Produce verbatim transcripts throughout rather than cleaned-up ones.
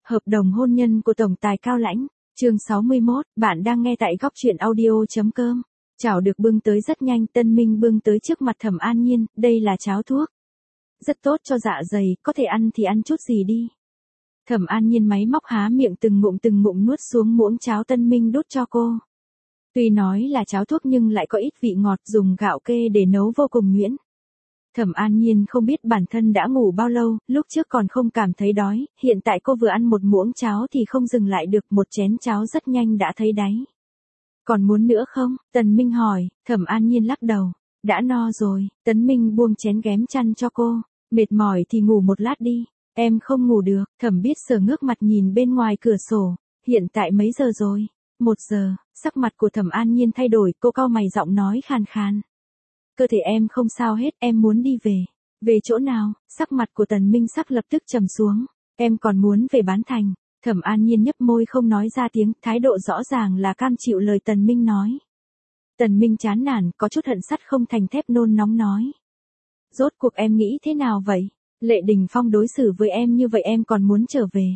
Hợp đồng hôn nhân của tổng tài Cao Lãnh, chương sáu mươi mốt, bạn đang nghe tại góc truyện audio.com. Chảo được bưng tới rất nhanh, Tân Minh bưng tới trước mặt Thẩm An Nhiên, đây là cháo thuốc. Rất tốt cho dạ dày, có thể ăn thì ăn chút gì đi. Thẩm An Nhiên máy móc há miệng từng ngụm từng ngụm nuốt xuống muỗng cháo Tân Minh đút cho cô. Tuy nói là cháo thuốc nhưng lại có ít vị ngọt, dùng gạo kê để nấu vô cùng nhuyễn. Thẩm An Nhiên không biết bản thân đã ngủ bao lâu, lúc trước còn không cảm thấy đói, hiện tại cô vừa ăn một muỗng cháo thì không dừng lại được, một chén cháo rất nhanh đã thấy đáy. Còn muốn nữa không? Tần Minh hỏi. Thẩm An Nhiên lắc đầu. Đã no rồi. Tấn Minh buông chén ghém chăn cho cô. Mệt mỏi thì ngủ một lát đi. Em không ngủ được. Thẩm Biết Sở ngước mặt nhìn bên ngoài cửa sổ. Hiện tại mấy giờ rồi? Một giờ. Sắc mặt của Thẩm An Nhiên thay đổi, cô cau mày giọng nói khàn khàn. Cơ thể em không sao hết, em muốn đi về. Về chỗ nào? Sắc mặt của Tần Minh sắc lập tức trầm xuống. Em còn muốn về Bán Thành. Thẩm An Nhiên nhấp môi không nói ra tiếng, thái độ rõ ràng là cam chịu lời Tần Minh nói. Tần Minh chán nản, có chút hận sắt không thành thép nôn nóng nói. Rốt cuộc em nghĩ thế nào vậy? Lệ Đình Phong đối xử với em như vậy em còn muốn trở về.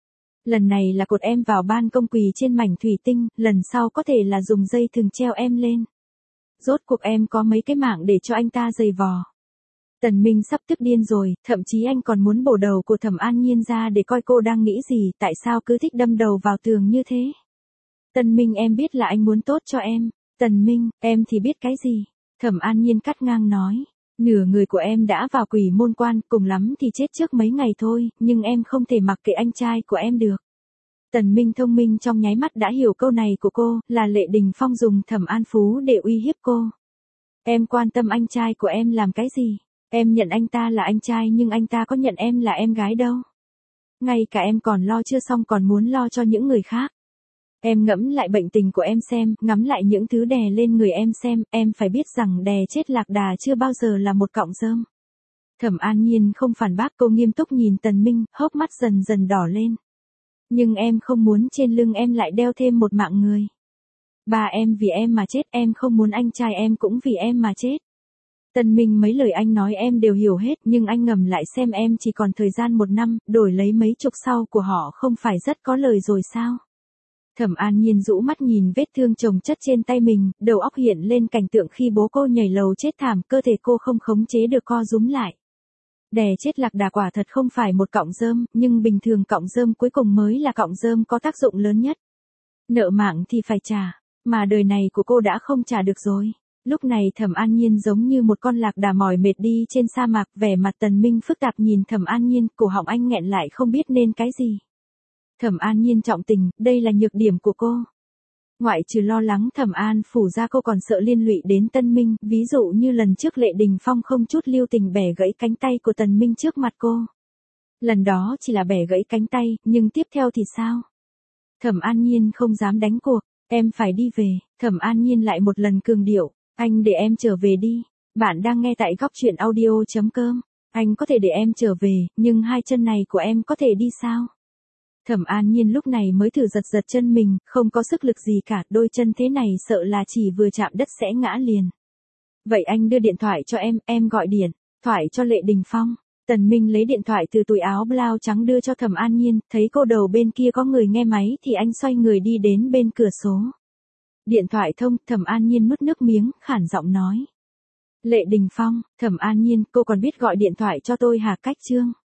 Lần này là cột em vào ban công quỳ trên mảnh thủy tinh, lần sau có thể là dùng dây thừng treo em lên. Rốt cuộc em có mấy cái mạng để cho anh ta giày vò. Tần Minh sắp tức điên rồi, thậm chí anh còn muốn bổ đầu của Thẩm An Nhiên ra để coi cô đang nghĩ gì, tại sao cứ thích đâm đầu vào tường như thế. Tần Minh, em biết là anh muốn tốt cho em. Tần Minh, em thì biết cái gì. Thẩm An Nhiên cắt ngang nói. Nửa người của em đã vào quỷ môn quan, cùng lắm thì chết trước mấy ngày thôi, nhưng em không thể mặc kệ anh trai của em được. Tần Minh thông minh trong nháy mắt đã hiểu câu này của cô, là Lệ Đình Phong dùng Thẩm An Phú để uy hiếp cô. Em quan tâm anh trai của em làm cái gì? Em nhận anh ta là anh trai nhưng anh ta có nhận em là em gái đâu. Ngay cả em còn lo chưa xong còn muốn lo cho những người khác. Em ngẫm lại bệnh tình của em xem, ngắm lại những thứ đè lên người em xem, em phải biết rằng đè chết lạc đà chưa bao giờ là một cọng rơm. Thẩm An Nhiên không phản bác, cô nghiêm túc nhìn Tần Minh, hốc mắt dần dần đỏ lên. Nhưng em không muốn trên lưng em lại đeo thêm một mạng người. Ba em vì em mà chết, em không muốn anh trai em cũng vì em mà chết. Tần Minh, mấy lời anh nói em đều hiểu hết, nhưng anh ngầm lại xem em chỉ còn thời gian một năm, đổi lấy mấy chục sau của họ không phải rất có lời rồi sao? Thẩm An Nhiên rũ mắt nhìn vết thương chồng chất trên tay mình, đầu óc hiện lên cảnh tượng khi bố cô nhảy lầu chết thảm, cơ thể cô không khống chế được co rúm lại. Đè chết lạc đà quả thật không phải một cọng rơm, nhưng bình thường cọng rơm cuối cùng mới là cọng rơm có tác dụng lớn nhất. Nợ mạng thì phải trả, mà đời này của cô đã không trả được rồi. Lúc này Thẩm An Nhiên giống như một con lạc đà mỏi mệt đi trên sa mạc, vẻ mặt Tần Minh phức tạp nhìn Thẩm An Nhiên, cổ họng anh nghẹn lại không biết nên cái gì. Thẩm An Nhiên trọng tình, đây là nhược điểm của cô. Ngoại trừ lo lắng Thẩm An Phủ ra, cô còn sợ liên lụy đến Tân Minh, ví dụ như lần trước Lệ Đình Phong không chút lưu tình bẻ gãy cánh tay của Tần Minh trước mặt cô. Lần đó chỉ là bẻ gãy cánh tay, nhưng tiếp theo thì sao? Thẩm An Nhiên không dám đánh cuộc, em phải đi về. Thẩm An Nhiên lại một lần cường điệu, anh để em trở về đi. Bạn đang nghe tại góc truyện audio.com. Anh có thể để em trở về, nhưng hai chân này của em có thể đi sao? Thẩm An Nhiên lúc này mới thử giật giật chân mình, không có sức lực gì cả, đôi chân thế này sợ là chỉ vừa chạm đất sẽ ngã liền. Vậy anh đưa điện thoại cho em, em gọi điện thoại cho Lệ Đình Phong. Tần Minh lấy điện thoại từ túi áo blau trắng đưa cho Thẩm An Nhiên, thấy cô đầu bên kia có người nghe máy thì anh xoay người đi đến bên cửa sổ. Điện thoại thông, Thẩm An Nhiên nuốt nước miếng, khản giọng nói. Lệ Đình Phong, Thẩm An Nhiên, cô còn biết gọi điện thoại cho tôi hả? Cách chương.